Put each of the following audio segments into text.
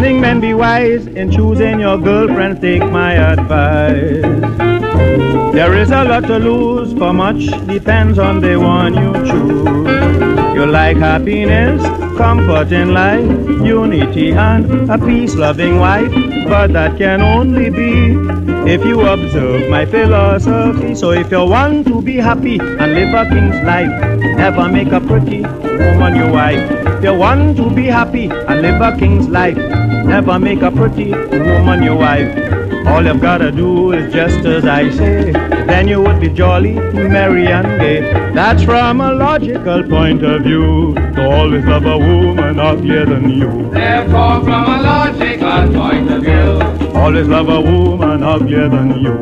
Cunning men, be wise in choosing your girlfriend, take my advice. There is a lot to lose, for much depends on the one you choose. You like happiness, comfort in life, unity and a peace-loving wife, but that can only be if you observe my philosophy. So if you want to be happy and live a king's life, never make a pretty woman your wife. If you want to be happy and live a king's life, never make a pretty woman your wife. All you've gotta do is just as I say, then you would be jolly, merry and gay. That's from a logical point of view, to always love a woman uglier than you. Therefore, from a logical point of view, always love a woman uglier than you.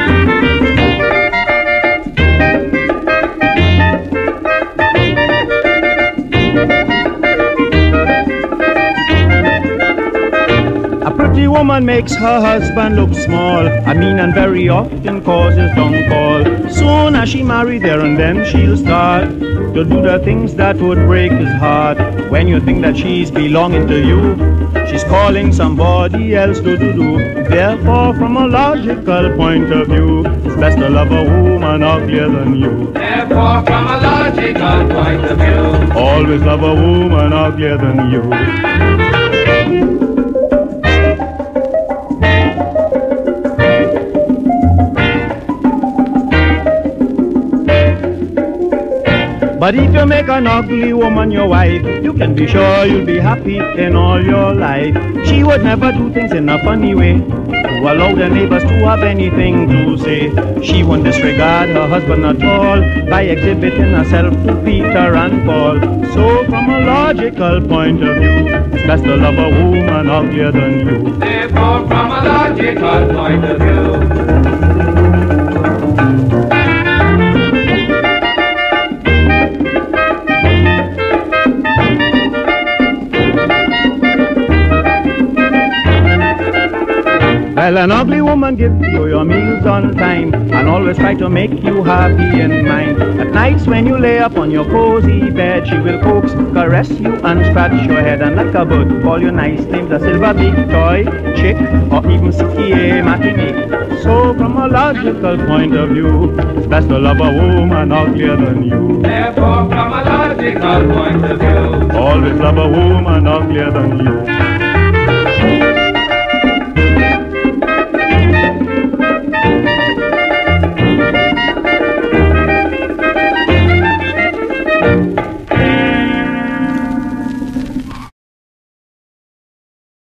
A pretty woman makes her husband look small, I mean, and very often causes downfall. Soon as she married there and then she'll start to do the things that would break his heart. When you think that she's belonging to you, she's calling somebody else to do. Therefore, from a logical point of view, it's best to love a woman uglier than you. Therefore, from a logical point of view, always love a woman uglier than you. But if you make an ugly woman your wife, you can be sure you'll be happy in all your life. She would never do things in a funny way to allow the neighbors to have anything to say. She won't disregard her husband at all by exhibiting herself to Peter and Paul. So from a logical point of view, it's best to love a woman uglier than you. Therefore, from a logical point of view, well, an ugly woman gives you your meals on time and always try to make you happy in mind. At nights when you lay up on your cozy bed, she will coax, caress you and scratch your head, and like a bird call you nice names, a silver big toy, chick, or even sikie matinee. So from a logical point of view, it's best to love a woman uglier than you. Therefore, from a logical point of view, always love a woman uglier than you.